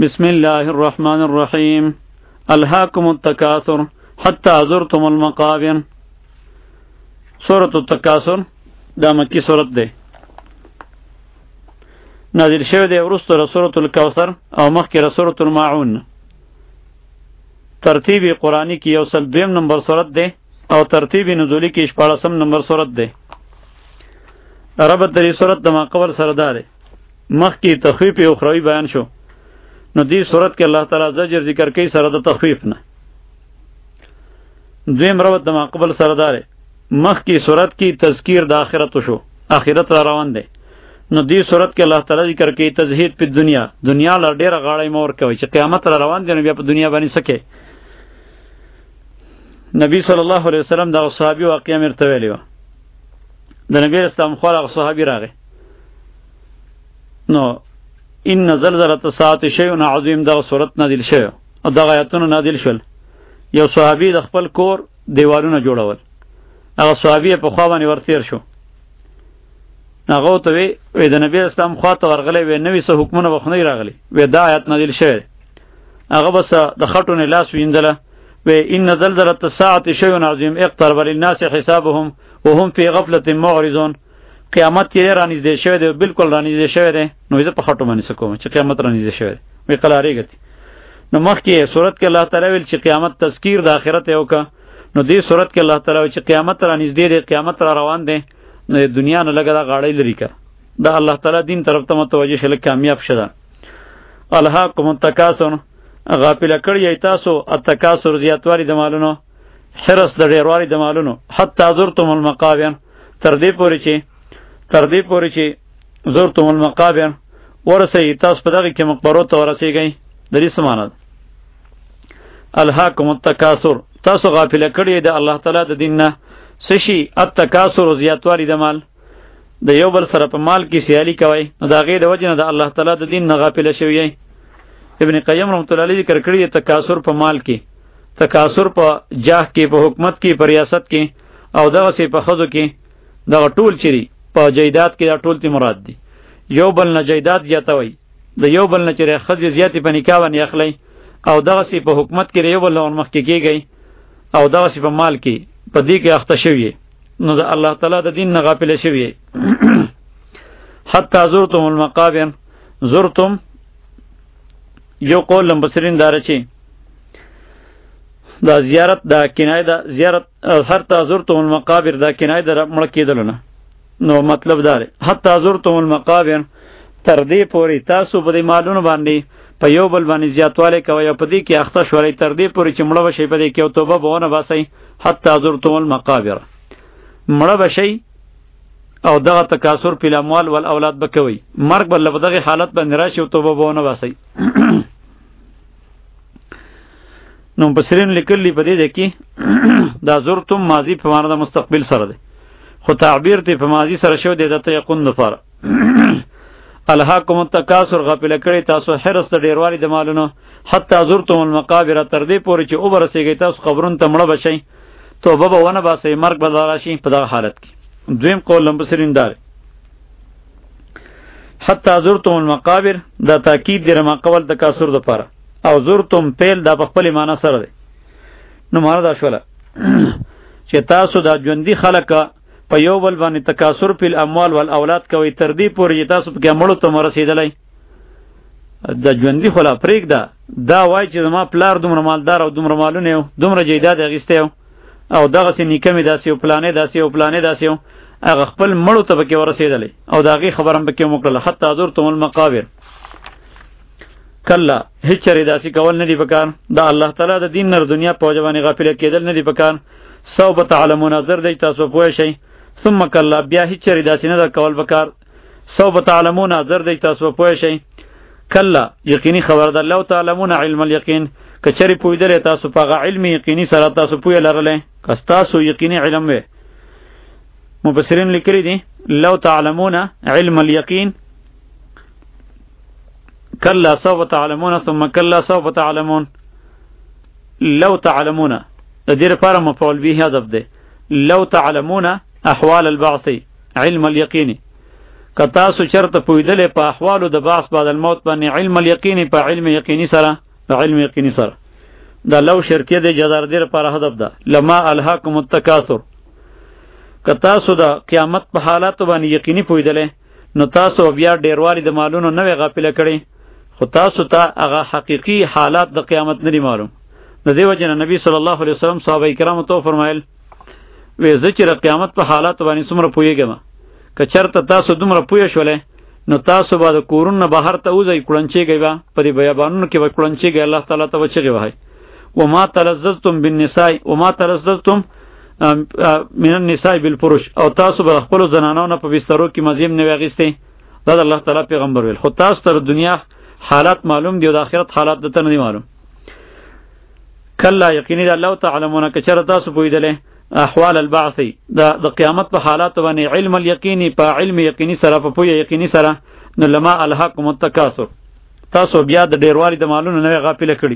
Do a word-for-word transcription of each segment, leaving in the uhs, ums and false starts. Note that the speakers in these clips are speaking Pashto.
بسم الله الرحمن الرحيم الهاكم التكاثر حتى زرتم المقابر. سورة التكاثر دا مکی سورت ده نازل شوه ده ورسته سورة الكوثر او مخکره سورة الماعون. ترتیب قرآنی کی یوصل دویم نمبر سورت ده او ترتیب نزولی کی شپاړسم نمبر سورت ده. ربط دری سورت دما قبل سرداره مخکی تخفیف اخروی بیان شو نو دی صورت کې الله تعالی زجر ذکر کوي سره د تخفیف نه. دویم ربط د ماقبل سره داره مخ کی صورت کی تذکیر د آخرت شو، آخرت را روان دی. نو دی صورت کې الله تعالی ذکر کوي تزهید په دنیا، دنیا لر ډیره غاړی مور کوي چې قیامت را روان دی نو بیا په دنیا باندې سکه. نبی صلی الله علیه وسلم د صحابي واقعا مرته ویلی و. د نبی اسلام خو هغه صحابي راغی نو ان زلزلة الساعة شیء عظیم دغه صورت نازل شوه او دغه آیاتونه نازل شول. یو صحابي د خپل کور دیوالونه جوړول، هغه صحابي په خوا باندې ورتیر شو. هغه ته وی وی د نبی اسلام خوا ته ورغلی وی نوې څه حکمونه وخنی راغلی وی دا آیات نازل شوه. هغه بس د خټونه لاس وینځله وی ان زلزلة الساعة شیء عظیم اقترب للناس حسابهم وهم في غفلة معرضون. قیامت چې رانږدې شوی دی، بالکل رانږدې شوی دی. نو زه په خټو باندې څه کوم چې قیامت رانږدې شوی دی؟ وی قلاریږي. نو مخکې صورت کې الله تعالی ویل چې قیامت تذکیر د آخرت یو کا، نو دې صورت کې الله تعالی ویل چې قیامت رانږدې دی، قیامت را روان دی. نو دنیا نه لګا دا غاړی لري کا دا الله تعالی دین طرف ته متوجه شل کامیاب شدا. الهاکم التکاثر غافل کړی تاسو التکاثر زیاتوالي د مالونو، حرص د ډیروالي د مالونو، حتی زرتم المقابر تر دې پورې چې تر دې پورې چې زرتم المقابر ورسئ تاسو په دغه کې مقبرو ته ورسئږئ. د دې څه معنی ده؟ الهاکم التکاثر تاسو غافله کړی د الله تعالی د دین نه. څه شي؟ التکاثر زیاتوالی د مال، د یو بل سره په مال کې سیالي کوئ، نو د هغې د وجې نه د الله تعالی د دین نه غافله شوي یئ. ابن قیم رحمت الله علیه ذکر کړي د تکاثر په مال کې، تکاثر په جاه کې، په حکومت کې، په ریاست کې، او دغسې په ښځو کې. دغه ټول چې دي په جیدات کې دا ټول تی مراد دي. یو بل نه جیدات زیاتوي، د یو بل نه چې ښځې زیاتې په نکاح باندې اخلئ، او دغسې په حکومت کې د یو بل نه ورمخکې کېږئ، او دغسې په مال کې په دې کې اخته شوي، نو د الله تعالی د دین نه غافله شوي. حتی زرتم المقابر، زرتم یو قول لمبصرین داره چې دا زیارت دا کنایه دا زیارت حتی زرتم المقابر دا کنایه دا مړه کېدلو نه. نو مطلب داره حتی زرتم المقابر تر دې پورې تاسو په دې مالونو باندې په یو بل باندې زیاتوالی کوئ او په دې کې اخته شولئ تر دې پورې چې مړه به شئ په دې کې او توبه به ونه باسئ. حتی زرتم المقابر مړه به شئ او دغه تکاثر فی الاموال والاولاد به کوئ، مرګ به په دغې حالت باندې راشي او توبه به ونه باسئ. نو مفسرین لیکلي په دې کې دا زرتم ماضي په معنی د مستقبل سره دی، خو تعبیر ته په ماضی سره شو دی د تیقن لپاره. الهاکم التکاثر غافل کړی تاسو حرص د ډیروالي د مالونو، حتی زرتم المقابر تر دې پورې چې وبرسېږئ تاسو قبرونو ته مړه به شئ، توبه به ونه باسئ، مرګ به راشي په دغه حالت کې. دویم قول مفسرین داره حتی زرتم المقابر دا تاکید دی ما قبل تکاثر لپاره، او زرتم پیل دا په خپل معنی سره دی. نو معنا دا شوله چې تاسو دا ژوندي خلک په یو بل باندې تکاثر په الاموال والاولاد کوي تر دې پورې چې تاسو پکې مړو ته مرسېدلی. د ژوندي خو لا پرېږده، دا وایي چې زما پلار دومره مالدار او دومره مالونه یو، دومره جیداد یې اخیستی یو، او دغسې نیکه مې داسې یو، پلانې داسې یو، پلانې داسې یو، هغه خپل مړو ته پکې ورسېدلی او د هغې خبره هم پکې وکړله. حتی زرتم المقابر کله هیڅ چرې داسې کول نه دي پکار، دا الله تعالی د دین نه دنیا په وجه باندې غافله کېدل نه دي پکار. سوف تعلمون زر دی تاسو پوه شئ. ثم کلا بیا هیڅ چرې داسې نه ده کول پکار. سوف تعلمون زر دی تاسو پوه شئ. کلا یقیني خبر ده، لو تعلمون علم الیقین که چرې پوهېدلی تاسو په هغه علم یقیني سره تاسو پوهه لرلی، که ستاسو یقیني علم وی. مفسرین لیکلي دي لو تعلمون علم الیقین کلا سوف تعلمون ثم کلا سوف تعلمون. لو تعلمون د دې لپاره مفعول به حذف دی. لو تعلمون احوال البعث علم الیقین که تاسو چرته پویدلې په احوالو د بعث بعد الموت باندې علم الیقینی په علم یقینی سره په علم یقینی سره دا لو شرطیه د جزار دیر پر هدف ده لما الهاکم التکاثر که تاسو د قیامت په حالات باندې یقینی پویدلې نو تاسو بیا ډیروالي د مالونو نه غافل کړي خو تاسو ته هغه حقیقی حالات د قیامت نه معلوم. د دې وجه نه نبی صلی الله علیه وسلم صحابه کرامو ته فرمایل وې زه چې د قیامت په حالات باندې څومره پوهیږم که چرته تاسو دومره پوه شولې نو تاسو به د کورونه بهر ته وځئ کړنچېږئ به په دې بیابانونو کې به کړنچېږئ الله تعالی ته به چغې وهئ وما تلذذتم بالنساء وما تلذذتم من النساء بالفروش او تاسو به خپل زنانو نه په بسترو کې مزیم نه وغیستئ دا د الله تعالی پیغمبر ویل خو تاسو تر دنیا حالات معلوم دی او د آخرت حالات د ته نه معلوم. کله یقیني الله تعلمون که چېرته تاسو پوهېدلې احوال البعث د قیامت په حالات باندې علم الیقینی په علم یقینی سره په پوهه یقینی سره نو لما الهاکم التکاثر تاسو بیا د ډیروالي د مالونو نه غافل کړي.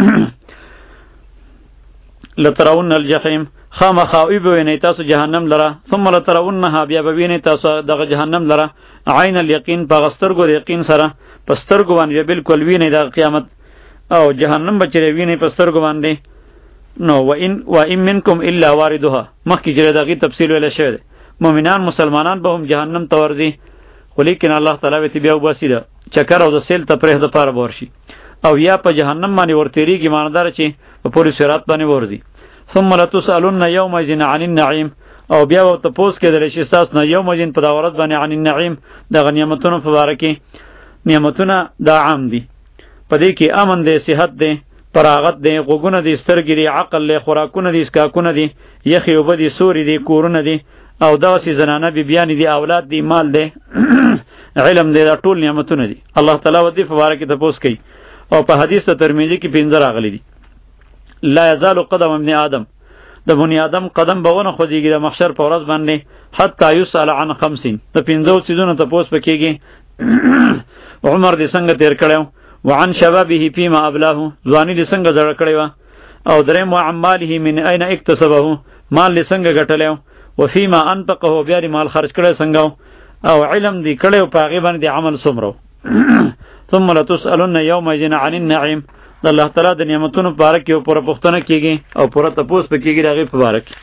لترون الجحیم خامخا وینئ تاسو جهنم لره ثم لترونها بیا به وینئ تاسو دغه جهنم لره عین الیقین په سترګو د یقین سره په سترګو باندې بالکل وینئ د قیامت او جهنم به چیرې وینئ په سترګو باندې نو و ان و ان منکم الا واردها مخکې چې دغه تفصیل ویل شوی دی مؤمنان مسلمانان به هم جهنم ته ورځي خو لیکن الله تعالی وی بیا وباسي ده چکر او د سیل ته پرې د پاره ورشي او یا په جهنم باندې ورتېریږي ماندار چې په پوری صراط باندې ورځي ثم لتسالون یومئذ عن النعیم او بیا و تاسو کې درې شي تاسو نه یومئذ په دا ورځ باندې عن النعیم د غنیمتونو په اړه کې نعمتونه دا عام دي پدې کې امن دي صحت دي پراغت دی غوګونه دی سترګې دی عقل له خوراکونه دی اسکاکونه دی یخي وب دی سوري دی کورونه دی او داسې زنانه بی بیان دی اولاد دی مال دی علم دی دا ټول نعمتونه دی الله تعالی ودی فبارک تپوس کوي او په حدیث ترمذی کې پنځه راغلي دي لا یزال قدم ابن آدم د بنی آدم قدم بغونه خوځيږي د محشر په ورځ باندې حتی یسأل عن خمسین د پنځو چیزونو تپوس پکېږي عمر دې څنګه تیر کړو وعن شبابه فيما ابلاه ځواني دې څنګه زړه کړی و او دریم وعن ماله من اين اکتسبه مال دې څنګه ګټلو وفيما انفقه بیا دې مال خرج کړی څنګه او علم دې کړو په هغه باندې عمل څومره ثم لتسألن يومئذ عن النعيم د الله تعالی د نعمتونو په اړه کې او پر پښتنه کېږي او پر تپوس پکېږي هغه په اړه کې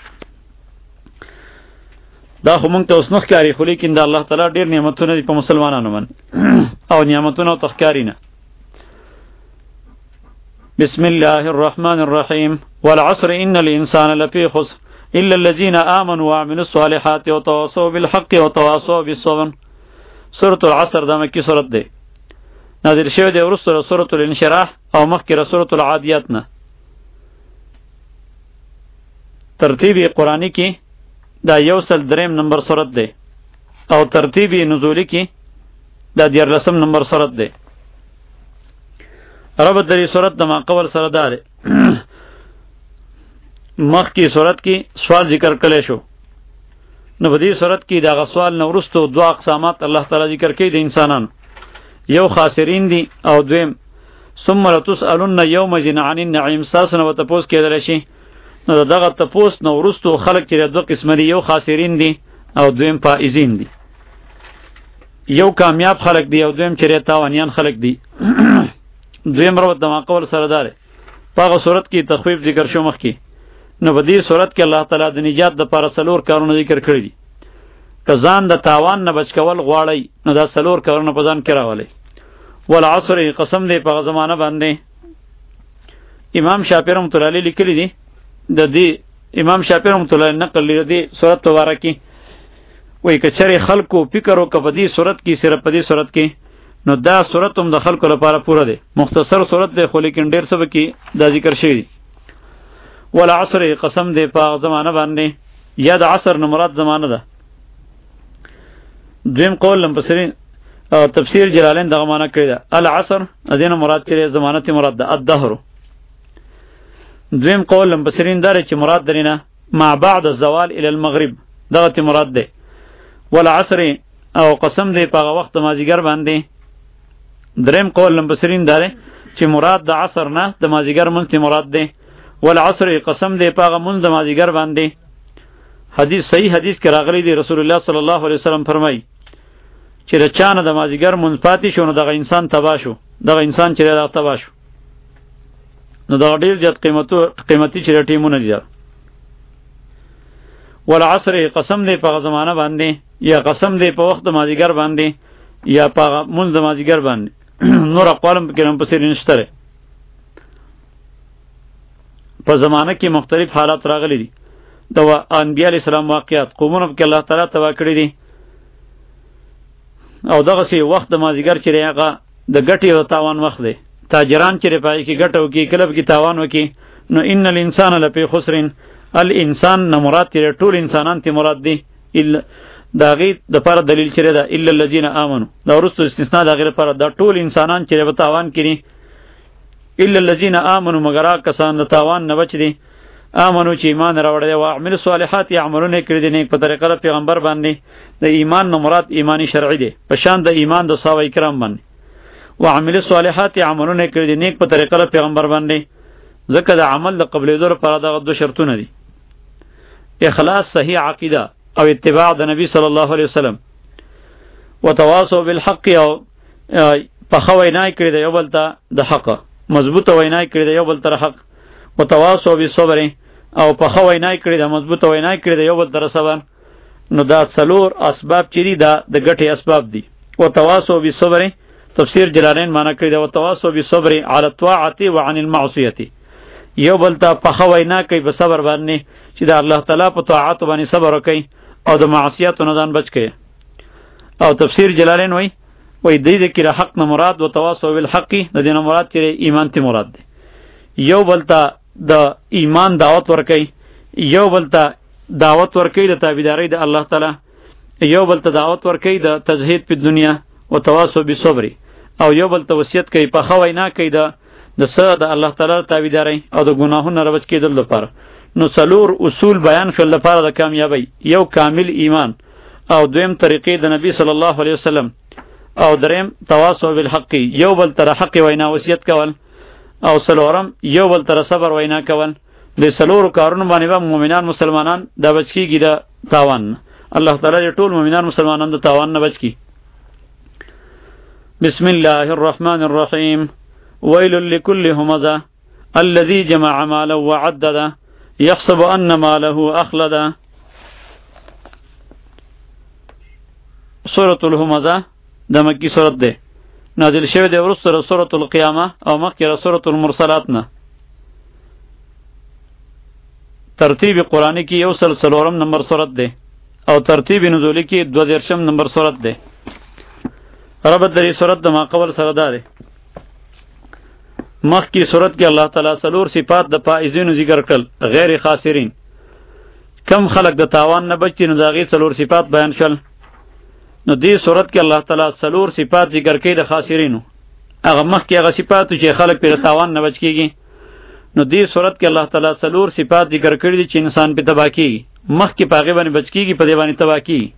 دا خو مونږ ته اوس نه ښکاري خو لیکن د الله تعالی ډېر نعمتونه دي په مسلمانانو باندې او نعمتونه او تخکاری نه. بسم الله الرحمن الرحيم والعصر إن الإنسان لفي خسر إلا الذين آمنوا وعملوا الصالحات وتواصوا بالحق وتواصوا بالصبر. سورة العصر دا مکی سورت ده نازل شوی ده ورسره سورة الانشراح او مخکره سورة العادیات نه. ترتیبی قرآنی کی دا یوسل دریم نمبر سورت ده او ترتیبی نزولی کی دا دیارلسم نمبر سورت ده. رب دری صورت دما قبل سره داره مخ کی صورت کی سوال ذکر کړي شو نو په دې صورت کې دا سوال نو ورستو دوه اقسامات الله تعالی ذکر کوي د انسانانو یو خاسرین دي او دویم ثم لتسألن یومئذ عن النعیم ساسنه و تپوس کېدل شي نو دغه تپوس نو ورستو خلق چې دوه قسم دي یو خاسرین دي او دویم فائزین دي یو کامیاب خلق دي او دویم چې تاوانیان خلق دي دویم رو دما قول سره داره پاغه صورت کې تخفیف ذکر شو مخ کې نو په دې صورت کې الله تعالی د نجات د پاره سلور کارونه ذکر کړی دي که ځان د تاوان نه بچ کول غواړي نو دا سلور کارونه په ځان کې راولي. والعصر قسم دې په زمانہ باندې امام شافعی رحمۃ اللہ علیہ لیکلی دي د دې امام شافعی رحمۃ اللہ علیہ نقل لري دي صورت مبارکه وای کچره خلکو فکر او کپدی صورت کې صرف په دې صورت کې نو دا صورت هم د خلکو لپاره پوره دی مختصر صورت دی خو لیکن ډیر څه کې دا ذکر شوی دی. والعصر قسم دی په زمانہ باندې یا د عصر نه مراد زمانہ ده. دویم قول لمبسرین او تفسیر جلالین دغه معنی کړی ده العصر ادینه مراد چې زمانه ته مراد ده الدهر. دویم قول لمبسرین دار چې مراد درینه ما بعد الزوال الى المغرب دغه ته مراد ده. والعصر او قسم دی په وخت مازیګر باندې. دریم قول لمبسرین داره چې مراد د عصر نه د مازیګر مونږ ته مراد ده. والعصر قسم دی پاغه مونږ د مازیګر باندې. حدیث صحیح حدیث کې راغلی دی رسول الله صلی الله علیه وسلم فرمایي چې د چانه د مازیګر مونځ پاتې شو نو دغه انسان تباه شو، دغه انسان چې دغه تباه شو. نو دغه ډېر زیات قیمتو قیمتي چې ټیمونه دي. والعصر قسم دی په زمانہ باندې، یا قسم دی په وخت د مازیګر باندې، یا په مونځ د مازیګر باندې. نور اقوالم پکې هم پسې نشته. په زمانه کې مختلف حالات راغلي دي. د انبیاء علیه السلام واقعات قومونه کې الله تعالی تبا کړی دي. او دغه سی وخت د مازیګر چې هغه د ګټې او تاوان وخت دی. تاجران چې پای کې ګټه وکي کلب کې تاوان وکي، نو ان الانسان لفی خسر، الانسان نه مراد تیر ټول انسانان ته مراد دي. الا داغي د پر دلیل چره ده الا الذين امنوا، دا ورستو استثناء د غیر پر د ټول انسانان چې په تاوان کړي. الا الذين امنوا مگر کسان د تاوان نه بچ دي، امنو چې ایمان راوړل او عمل صالحات یعملون کړي دي نیک په طریقه د پیغمبر باندې. د ایمان نه مراد ایمانی شرعي دی، په شان د ایمان د صحابه کرام باندې. وعمل صالحات یعملون کړي دي نیک په طریقه د پیغمبر باندې. ځکه د عمل د قبلېدو لپاره دغه دوه شرطونه دي: اخلاص، صحیح عقیده، او اتباع د نبی صلی الله علیه وسلم. وتواصوا بالحق، او پخه وینای کړي د یو بل ته د حق، مضبوطه وینای کړي د یو بل ته حق. وتواصوا بالصبر، او پخه وینای کړي د مضبوطه وینای کړي د یو بل ته صبر. نو دا څلور اسباب چری دا د ګټې اسباب دي. وتواصوا بالصبر تفسیر جلالین معنی کړی دا وتواصوا بالصبر علی الطاعه وعن المعصیه. یو بل ته پخه وینا کوي په صبر باندې چې د الله تعالی په طاعت باندې صبر وکړي او د معصیت نه ځان بچ کړي. او تفسیر جلالین وای وای د دې کې حق نه مراد وتواصوا بالحق، د دې نه مراد چې ایمان ته مراد دی. یو بل ته د ایمان دعوت ورکړي، یو بل ته دعوت ورکړي د تابعداري د الله تعالی، یو بل ته دعوت ورکړي د تزهید په دنیا وتواصوا بالصبر، او یو بل ته وصیت کوي په خو وینا کوي د د سره د الله تعالی تابعداري او د ګناهونو نه بچ کېدل لپاره. نو څلور اصول بیان شول لپاره د کامیابی: یو کامل ایمان، او دویم طریقې د نبی صلی الله علیه وسلم، او دریم تواصوا بالحق، یو بل ته حق وینا وصیت کول، او څلورم یو بل ته صبر وینا کول. د څلورو کارونو باندې به مؤمنان مسلمانان د بچ کیږي د تاوان. الله تعالی ټول مؤمنان مسلمانان د تاوان نه بچ کی. بسم الله الرحمن الرحیم. ویل لكل همزه الذي جمع مالا وعدده يحسب ان ماله اخلده. سورة الهمزه د مکی سورت ده، نازل شوی دی ورسره سورة القیامه او مخکې سورة المرسلات نه. ترتیب قرآنی کی یو سل سلورم نمبر سورت ده، او ترتیب نزولی کی دو دیرشم نمبر سورت ده. ربط دری سورت د ما قبل سره ده. مخ کی صورت کې الله تعالی سلور صفات د فائزینو ذکر کړل، غیر خاسرین. کم خلق د تاوان نه بچی نو داغي سلور صفات بیان شول. نو دې صورت کې الله تعالی سلور صفات ذکر کړي د خاسرینو. هغه مخ کې هغه صفات چې خلق پر تاوان نه بچ کیږي. نو دې صورت کې الله تعالی سلور صفات ذکر کړي چې انسان په تباہ کیږي، مخ کې پاغه باندې بچ کیږي، په دې باندې تباہ کیږي.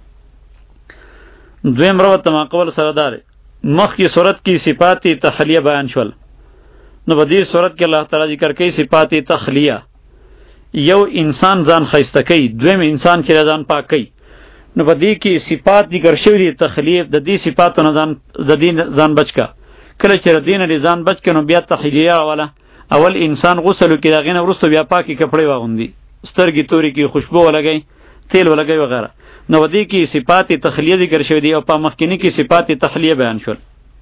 دویم روایت ما قبل سره دار مخ کی صورت کی صفات تخلیه بیان شول. نو په دې صورت کې الله تعالی ذکر کوي صفات تخلیه. یو انسان ځان خیسته کوي، دویم انسان چې ځان پاک کوي. نو په دې کې صفات ذکر شوی دي تخلیه، د دې صفاتو نه ځان د دین ځان بچکا. کله چې دین نه ځان بچ کنو بیا تخلیه ولا اول انسان غسل کوي، دغه نه ورسته بیا پاکي کپڑے واغوندي، سترګې توري کې خوشبو ولګي، تیل ولګي وغیرہ. نو په دې کې صفات تخلیه ذکر شوی دي او په مخکینی کې صفات تخلیه بیان شول.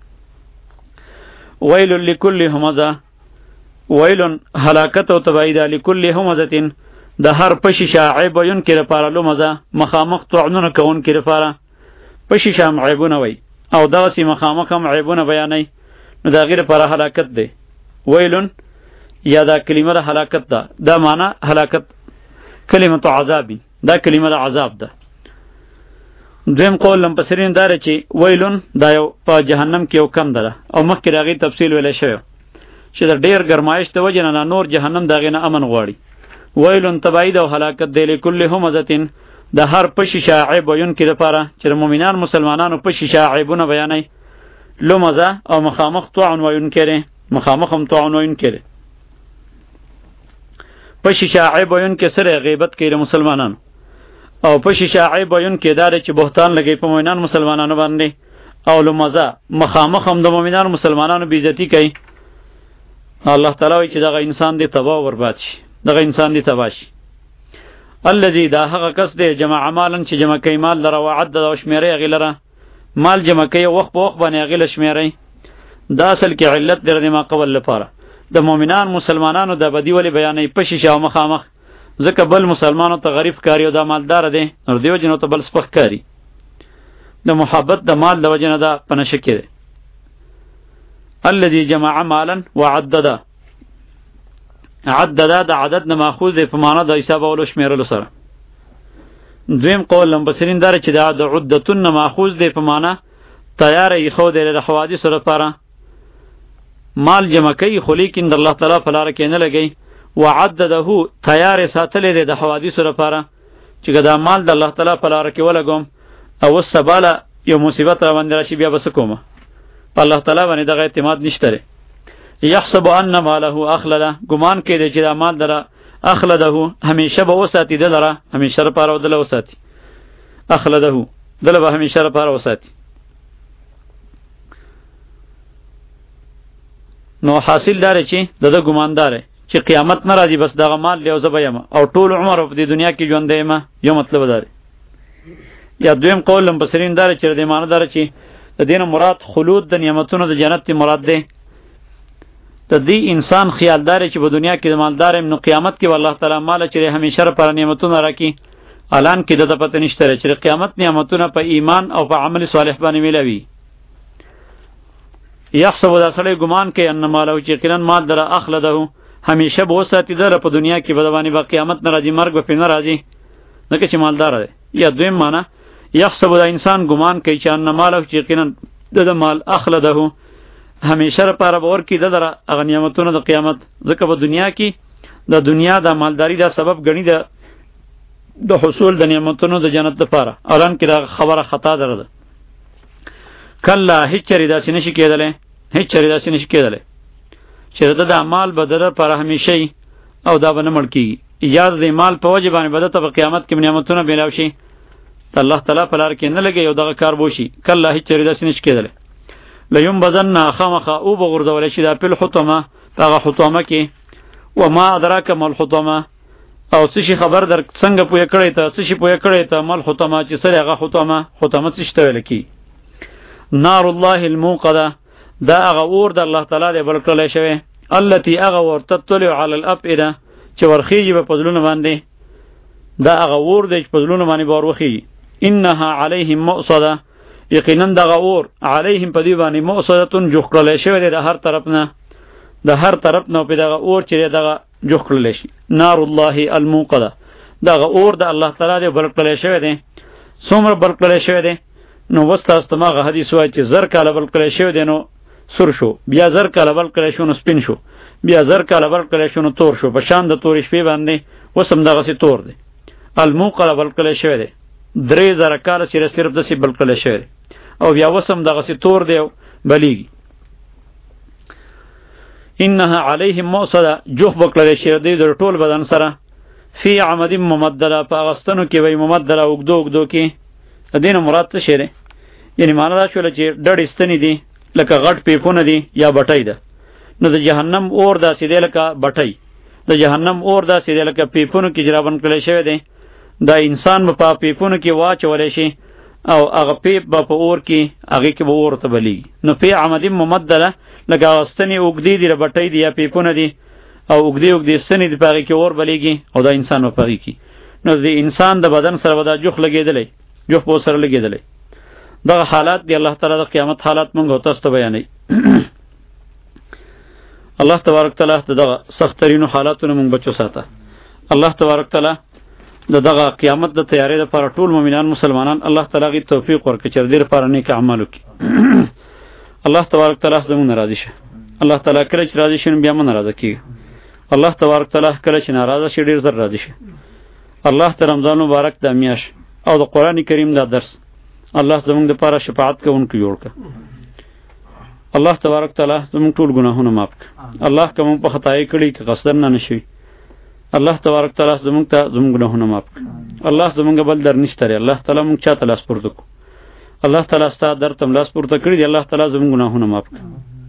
ویل لكل همزه، ویل هلاکت او تبعید لكل همزه، د هر پشی شاعب ينکر لپاره لمزه مخامخ توعنونه کون کې لپاره پشی شام عیبونه وای او داسې مخامخ هم عیبونه بیانای. نو دا غیر لپاره هلاکت دی. ویلن یا دا کلمه د هلاکت ده، دا معنی هلاکت کلمه عذاب، دا کلمه د عذاب ده. دویم قول لمپسرین داره چې ویلون دا یو په جهنم کې یو کم ده، او مخکې راغی تفصیل ویل شوی چې د ډیر ګرمایش د وجه نه نور جهنم دغه نه امن غواړي. ویلون تبعید او هلاکت دی لكل همزه، د هر پشی شاعب وین کې لپاره چې مؤمنان مسلمانانو پشی شاعبونه بیانای. لمزه او مخامخ طعن وین کړي، مخامخ هم طعن وین کړي. پشی شاعب وین کې سره غیبت کوي مسلمانانو، او په شیشاعی بیان کې دار چې بهتان لګي په مؤمنان مسلمانانو باندې او لمزه مخامخ هم د مؤمنان مسلمانانو بی عزتی کوي. الله تعالی وایي چې دغه انسان دی تباہ او برباد شي، دغه انسان دی تباہ شي. الذي دا هغه کس دی جمع مالن چې جمع کوي مال لره وعد او شمیرې غلره مال جمع کوي وخت په وخت باندې غل شمیرې. دا اصل کې علت درې ما قبل لپاره د مؤمنان مسلمانانو د بدی ولی بیانې پشي شاو مخامخ ځکه بل مسلمانانو ته غریب کاری او د مالدار دی نور دیو جنو ته بل سپخ کاری د محبت د مال د وجنه دا پنشه کړي. الذي جمع مالا وعدد عدد د عدد نه ماخوذ دی په معنا د حساب او شمیرلو سره. دویم قول لمبسرین دار چې دا د عدتن نه ماخوذ دی په معنا تیار یې خو د حوادث لپاره مال جمع کوي خو لیکن د الله تعالی په لار کې نه لګي. وعدده تیار ساتلې دی د حوادث لپاره چې دا مال د الله تعالی په لار کې ولګوم او سباله یو مصیبت را باندې راشي بیا بس کومه په الله تعالی باندې دغه اعتماد نشته. یحسب ان ماله اخلده ګمان کوي چې دا مال دره اخلده همیشه به وساتي دلره همیشه لپاره ودل وساتي اخلده دل به همیشه لپاره وساتي. نو حاصل دار چې دغه ګماندار چې قیامت نه راځي بس دغه مال له زبېما او ټول عمر په دې دنیا کې ژوند دیمه یو مطلب دار. یا دویم قول لم بصرین دار چې د ایمان دار چې د دین مراد خلود د نعمتونو د جنت مراد ده. ته دی انسان خیالدار چې په دنیا کې مالدار نو قیامت کې الله تعالی مال چې همیشه پر نعمتونه راکې اعلان کې د پته نشته چې قیامت نعمتونه په ایمان او په عمل صالح باندې ملوي. یحسب دا سړی ګمان کوي ان مالو چې کینن مال در اخلده همیشه به وساتي در په دنیا کې بدوانی با قیامت نه راځي مرګ به نه راځي نکه چې مالدار دی. یا دویم معنا یحسب دا انسان ګمان کوي چې ان مالو چې کینن د مال اخلده همیشه لپاره به ورکی د در هغه نعمتونه د قیامت ځکه په دنیا کې د دنیا د مالداری دا سبب غنی ده د حصول د نعمتونو د جنت لپاره اعلان کې دا خبره خطا ده. کله هیڅ چری داسې نشي کېدلی هیڅ چری داسې نشي کېدلی چې د اعمال بدله پر همیشه او دا به نه مړ کېږي. یا د مال په وجه باندې به ته په قیامت کې نعمتونه میلاو شي الله تعالی په لار کې نه لګي او دغه کار بوشي. کله هیڅ چری داسې نشي کېدلی. لیم بزن خامخا او بغردول شي دا په حطمه هغه حطمه کې و ما ادراک مل حطمه او څه شي خبر در څنګه پوهه کړی ته څه شي پوهه کړی ته مل حطمه چې سره هغه حطمه حطمه څه شته ویل کی. نار الله الموقده دا هغه اور د الله تعالی دی بل کړل شوی التي هغه ور تطلع على الافئده چې ورخیږي په پدلونه باندې دا هغه اور دی چې پدلونه باندې بار وخی. انها علیهم مؤصده یقینا دغه اور علیهم په دی باندې مؤصدتون جوخ کړل شوی دی د هر طرف نه د هر طرف نه په دغه اور چې دغه جوخ کړل شي. نار الله الموقده دغه اور د الله تعالی دی بل کړل شوی دی. څومره بل کړل شوی دی نو وستا استماغه حدیث وای چې زر کاله بل کړل شوی دی نو سر شو بیا زر کاله بل کړل شو نو سپین شو بیا زر کاله بل کړل شو نو تور شو په شان د تورې شپې باندې وسم دغه سي تور دی. الموقده بل کړل شوی دی درې زره کاله چې صرف د سی بل کړل شوی دی او بیا وسم دغه سي تور دی بلیږي. انها علیهم مؤصده جوخ بکړل شوی دی د ټول بدن سره فی عمد ممدده په اغستنو کې وای ممدده وګدو وګدو کې دینه مراد څه شری یعنی معنا دا شول چې ډډ استنی دي لکه غټ پیپونه دي یا بټای ده. نو د جهنم اور دا سیده لکه بټای د جهنم اور دا سیده لکه پیپونو کې جرابن کړل شوی دی. دا انسان په پیپونو کې واچول شي او هغه پیپ په اور کې هغه کې به اور ته بلی. نو په عمد ممدده لکه استنی وګدی دي بټای دي یا پیپونه دي او وګدی وګدی استنی دي پاره کې اور بلیږي او دا انسان په پاره کې نو د انسان د بدن سره ودا جوخ لګیدلې جو په سره لګیدلې. دغه حالات دی الله تعالی د قیامت حالات مونږ او تاسو ته بیانوي. الله تبارک تعالی دغه سخت ترینو حالاتونو مونږ بچو ساته. الله تبارک تعالی دغه قیامت د تیارې لپاره ټول مؤمنان مسلمانان الله تعالی غي توفیق ورکړي چې دې لپاره نیک اعمال وکړي. الله تبارک تعالی زموږ ناراضي شه. الله تعالی کله چې راضي شي بیا مون ناراضه کیږي. الله تبارک تعالی کله چې ناراضه شي ډیر زر راضي شي. الله ته رمضان مبارک د میاش او د قران کریم دا درس الله زموږ لپاره شفاعت کوونکی جوړ کړه. الله تبارک تعالی زموږ ټول ګناهونه معاف کړه. الله کوم په خدای کړي کې قصدن نه نشي الله تبارک تعالی زمونږ ته زمونږ ګناهونه معاف کړي. الله زمونږ بل در نشته لري. الله تعالی مونږ چاته لاس پورته کړو. الله تعالی ستاسو در تم لاس پورته کړی دی. الله تعالی زمونږ ګناهونه معاف کړي.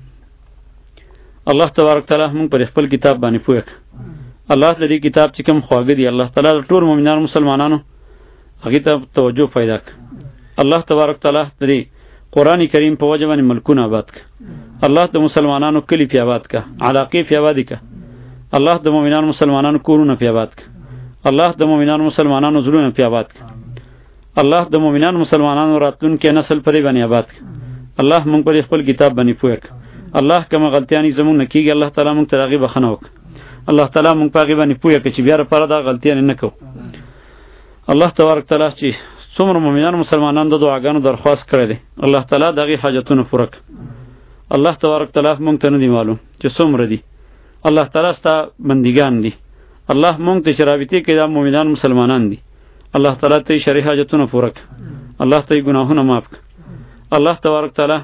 الله تبارک تعالی مونږ پر خپل کتاب باندې پوهه کړ. الله دې کتاب چې کوم خواږه دی الله تعالی ټول مؤمنانو مسلمانانو هغه ته توجه پیدا کړ. الله تبارک تعالی دې قرآن کریم په وجه باندې ملکونه آباد کړ. الله د مسلمانانو کلی په آباد کړ، علاقې په آباد کړ. الله د مؤمنانو مسلمانانو کورونه په آباد کړ. الله د مؤمنانو مسلمانانو زړونه په آباد کړ. الله د مؤمنانو مسلمانانو راتلونکي نسل پرې باندې آباد کړ. الله مونږ پر خپل کتاب باندې پوهه کړ. الله کوم غلطیانی زمونږ نه کیږي الله تعالی مونږ ته هغه بخښنه وکړي. الله تعالی مونږ په هغه باندې پوهه کړي چې بیا لپاره دا غلطیان نه کوو. الله تبارک تعالی چې څومره مؤمنان مسلمانان د دعاګانو درخواست کړی دی الله تعالی دغه حاجتونه پوره کړي. الله تبارک تعالی مونږ ته نه دی معلوم چې څومره دي. الله تعالی ستا بندگان دي. الله مونږ ته شرابطي کې دا مؤمنان مسلمانان دي. الله تعالی ته شرعي حاجتونه پوره کړي. الله ته ګناهونه معاف کړي. الله تبارک تعالی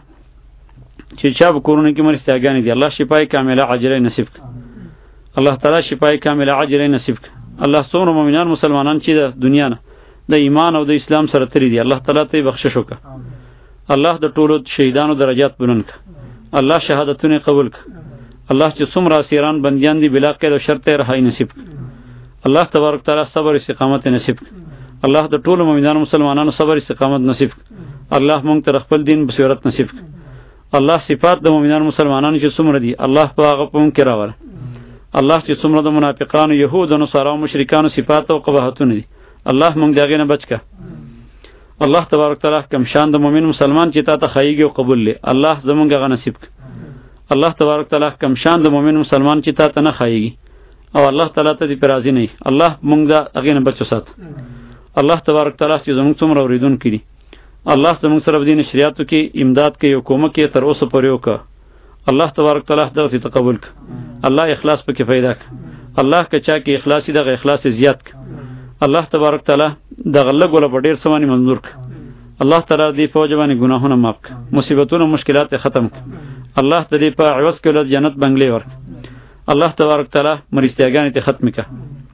چې چا په کورونه کې مرستیاګانې دي الله شفای کامله عاجله نصیب کړي. الله تعالی شفای کامله عاجله نصیب کړي. الله څومره مؤمنان مسلمانان چې د دنیا نه د ایمان او د اسلام سره تری دي الله تعالی ته بخشش وکړه. الله د ټولو شهیدانو درجات بلند کړه. الله شهادتونه قبول کړه. الله چې څومره اسیران بندیان دي بلا قید او شرط رهایی نصیب کړه. الله تبارک تعالی صبر استقامت نصیب کړه. الله د ټولو مؤمنانو مسلمانانو صبر استقامت نصیب کړه. الله مونږ ته خپل دین بصیرت نصیب کړه. الله صفات د مؤمنانو مسلمانانو چې څومره دي الله په هغه په مونږ کې راوړه. الله چې څومره د منافقانو يهود او نصارا او مشرکانو صفات او قباحتونه دي الله مونږ دغه نه بچ کړه. الله تبارک تعالی کوم شان د مؤمن مسلمان چې تا ته خایږي او قبول لې الله زمونږ غا نصیب کړه. الله تبارک تعالی کوم شان د مؤمن مسلمان چې تا ته نه خایږي او الله تعالی ته دې پر راضي نه الله مونږ دا هغه نه بچو سات. الله تبارک تعالی چې زمونږ څومره اوریدون کړي الله زمونږ سره دین شریعتو کې امداد کوي او کومک یې تر اوسه پورې وکړه. الله تبارک تعالی دغه ته قبول کړه. الله اخلاص پکې پیدا کړه. الله که چا کې اخلاصي دغه اخلاص زیات کړه. الله تبارک تعالی دغه لږ ولا ډیر سمانی منظور کړه. الله تعالی دې په وجه باندې ګناهونه معاف کړه. مصیبتونه مشکلات ختم کړه. الله دې په عوض کې ولادت جنت بنگلې ورکړه. الله تبارک تعالی مرستیاګانې ته ختم کړه.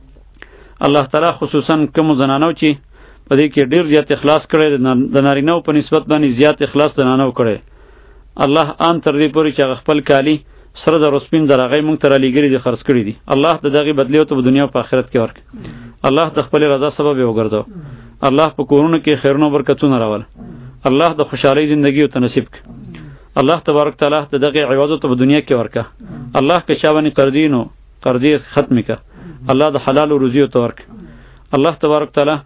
الله تعالی خصوصا کوم زنانو چې په دې کې ډیر زیات اخلاص کړي د نارینه‌و په نسبت باندې زیات اخلاص د نانو کړي. الله ان تر دې پورې چې خپل کالی سره د رسپین درغې مونږ ته را لګري دي خرڅ کړي دي الله د دغه بدلی او په دنیا او په آخرت کې ورکړي. الله د خپل رضا سبب وګرځاو. الله په کورونو کې خیرونه برکتونه راول. الله د خوشحالي ژوندۍ او تنصیب کړي. الله تبارک تعالی د دغه عوض په دنیا کې ورکړه. الله که چاوني قرضینو قرضې ختم کړه. الله د حلال روزي او تورک. الله تبارک تعالی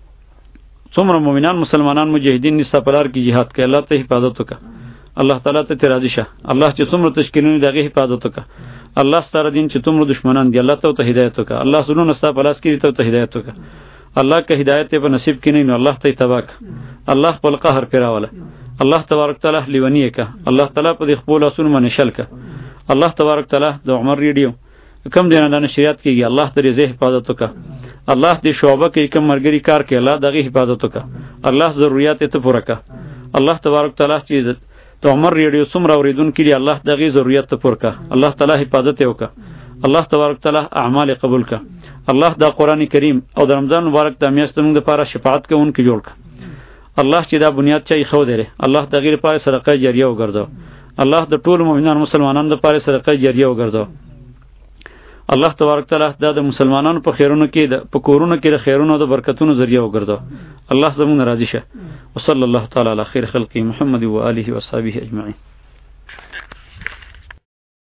څومره مؤمنان مسلمانان مجاهدین نسا پلار کې jihad کوي الله ته حفاظت وکړه. الله تعالی ته راضي شه. الله چې څومره تشکیلونه دغه حفاظت وکړه. الله ستاره دین چې څومره دشمنان دي الله ته هدایت وکړه. الله سنونو ستا پلاس کې ته هدایت وکړه. الله که هدایت په نصیب کینې نو الله ته تباک. الله خپل قهر پیراوله. الله تبارک تعالی لیونی کا. الله تعالی په دې خپل اسونه باندې شل کا. الله تبارک تعالی د عمر ریډیو کم دینه د نشریات کیږي الله ته رضا حفاظت وکړه. الله دې شعبه کې کوم مرګري کار کوي الله دغه حفاظت وکړه. الله ضرورت ته پوره کړه. الله تبارک تعالی چې د عمر ریډیو څومره اوریدون کړي الله دغه ضرورت ته پوره کړه. الله تعالی حفاظت وکړه. الله تبارک تعالی اعمال قبول کړه. الله دا قران کریم او د رمضان مبارک د میاشتې موږ لپاره شفاعت کوونکی جوړ کړه. الله چې دا بنیاد چي خو درې الله د غیر پاره صدقه جاریه وګرځاو. الله د ټول مؤمنانو مسلمانانو لپاره صدقه جاریه وګرځاو. الله تبارک تعالی دا د مسلمانانو په خیرونو کې د په کورونو کې د خیرونو د برکتونو ذریعہ وګرځاو. الله زموږ راضي شه. وصلی الله تعالی علی خیر خلقی محمد و آله و صحبه اجمعین.